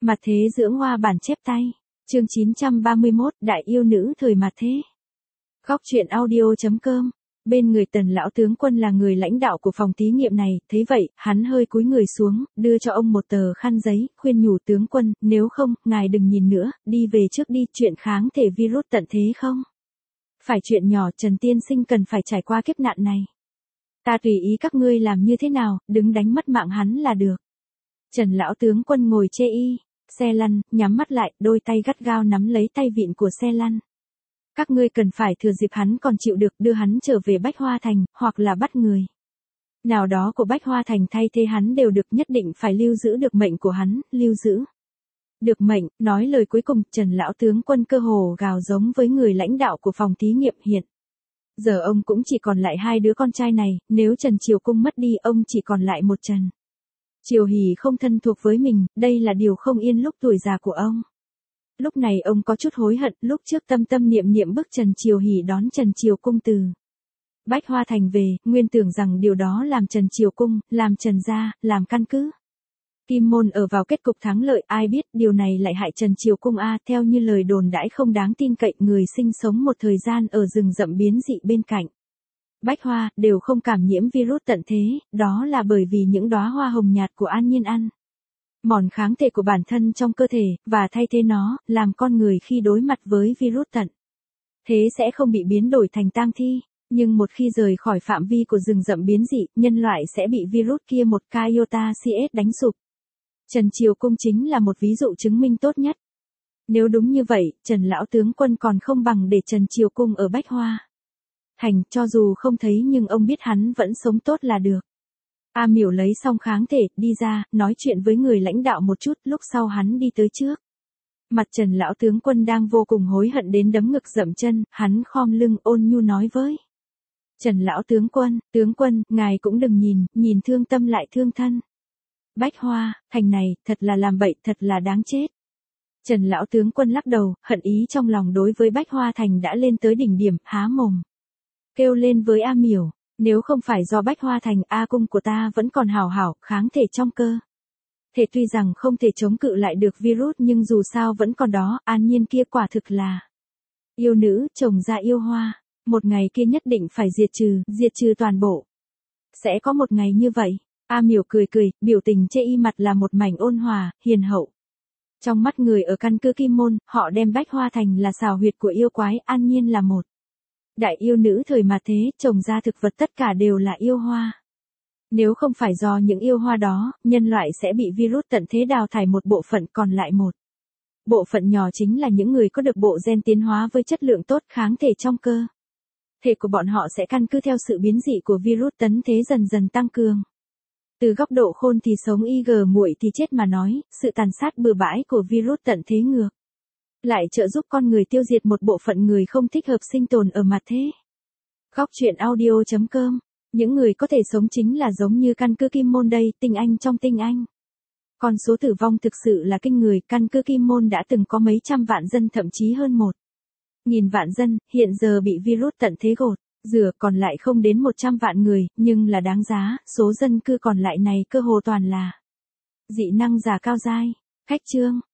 Mặt thế dưỡng hoa bản chép tay. Chương 931, Đại yêu nữ thời mặt thế. Góc truyện audio.com. Bên người Tần lão tướng quân là người lãnh đạo của phòng thí nghiệm này, thấy vậy, hắn hơi cúi người xuống, đưa cho ông một tờ khăn giấy, khuyên nhủ tướng quân, nếu không, ngài đừng nhìn nữa, đi về trước đi, chuyện kháng thể virus tận thế không? Phải chuyện nhỏ, Trần tiên sinh cần phải trải qua kiếp nạn này. Ta tùy ý các ngươi làm như thế nào, đừng đánh mất mạng hắn là được. Trần lão tướng quân ngồi chê y, xe lăn, nhắm mắt lại, đôi tay gắt gao nắm lấy tay vịn của xe lăn. Các ngươi cần phải thừa dịp hắn còn chịu được đưa hắn trở về Bách Hoa Thành, hoặc là bắt người nào đó của Bách Hoa Thành thay thế hắn đều được, nhất định phải lưu giữ được mệnh của hắn, lưu giữ được mệnh. Nói lời cuối cùng, Trần lão tướng quân cơ hồ gào giống với người lãnh đạo của phòng thí nghiệm hiện. Giờ ông cũng chỉ còn lại hai đứa con trai này, nếu Trần Triều Cung mất đi ông chỉ còn lại một Trần Triều Hỷ không thân thuộc với mình, đây là điều không yên lúc tuổi già của ông. Lúc này ông có chút hối hận, lúc trước tâm tâm niệm niệm bức Trần Triều Hỷ đón Trần Triều Cung từ Bách Hoa Thành về, nguyên tưởng rằng điều đó làm Trần Triều Cung, làm Trần gia, làm căn cứ Kim Môn ở vào kết cục thắng lợi, ai biết điều này lại hại Trần Triều Cung theo như lời đồn đãi không đáng tin cậy, người sinh sống một thời gian ở rừng rậm biến dị bên cạnh Bách Hoa, đều không cảm nhiễm virus tận thế, đó là bởi vì những đóa hoa hồng nhạt của An Nhiên ăn mòn kháng thể của bản thân trong cơ thể, và thay thế nó, làm con người khi đối mặt với virus tận thế sẽ không bị biến đổi thành tang thi, nhưng một khi rời khỏi phạm vi của rừng rậm biến dị, nhân loại sẽ bị virus kia một iota CS đánh sụp. Trần Triều Cung chính là một ví dụ chứng minh tốt nhất. Nếu đúng như vậy, Trần lão tướng quân còn không bằng để Trần Triều Cung ở Bách Hoa Thành, cho dù không thấy nhưng ông biết hắn vẫn sống tốt là được. A Miểu lấy xong kháng thể, đi ra, nói chuyện với người lãnh đạo một chút, lúc sau hắn đi tới trước. Mặt Trần lão tướng quân đang vô cùng hối hận đến đấm ngực dậm chân, hắn khom lưng ôn nhu nói với Trần lão tướng quân, ngài cũng đừng nhìn thương tâm lại thương thân. Bách Hoa Thành này, thật là làm bậy, thật là đáng chết. Trần lão tướng quân lắc đầu, hận ý trong lòng đối với Bách Hoa Thành đã lên tới đỉnh điểm, há mồm kêu lên với A Miểu, nếu không phải do Bách Hoa Thành, A cung của ta vẫn còn hảo hảo, kháng thể trong cơ thể tuy rằng không thể chống cự lại được virus nhưng dù sao vẫn còn đó. An Nhiên kia quả thực là yêu nữ, trồng ra yêu hoa, một ngày kia nhất định phải diệt trừ toàn bộ. Sẽ có một ngày như vậy. A Miểu cười, biểu tình chê y mặt là một mảnh ôn hòa, hiền hậu. Trong mắt người ở căn cứ Kim Môn, họ đem Bách Hoa Thành là xào huyệt của yêu quái, An Nhiên là một đại yêu nữ thời mà thế, trồng ra thực vật tất cả đều là yêu hoa. Nếu không phải do những yêu hoa đó, nhân loại sẽ bị virus tận thế đào thải một bộ phận, còn lại một bộ phận nhỏ chính là những người có được bộ gen tiến hóa với chất lượng tốt, kháng thể trong cơ thể của bọn họ sẽ căn cứ theo sự biến dị của virus tận thế dần dần tăng cường. Từ góc độ khôn thì sống IG muội thì chết mà nói, sự tàn sát bừa bãi của virus tận thế ngược lại trợ giúp con người tiêu diệt một bộ phận người không thích hợp sinh tồn ở mặt thế. Góc truyện audio.com. Những người có thể sống chính là giống như căn cứ Kim Môn đây, tinh anh trong tinh anh. Con số tử vong thực sự là kinh người, căn cứ Kim Môn đã từng có mấy trăm vạn dân, thậm chí hơn 1.000 vạn dân, hiện giờ bị virus tận thế gột rửa, còn lại không đến 100 vạn người, nhưng là đáng giá, số dân cư còn lại này cơ hồ toàn là dị năng giả cao giai. Khách chương.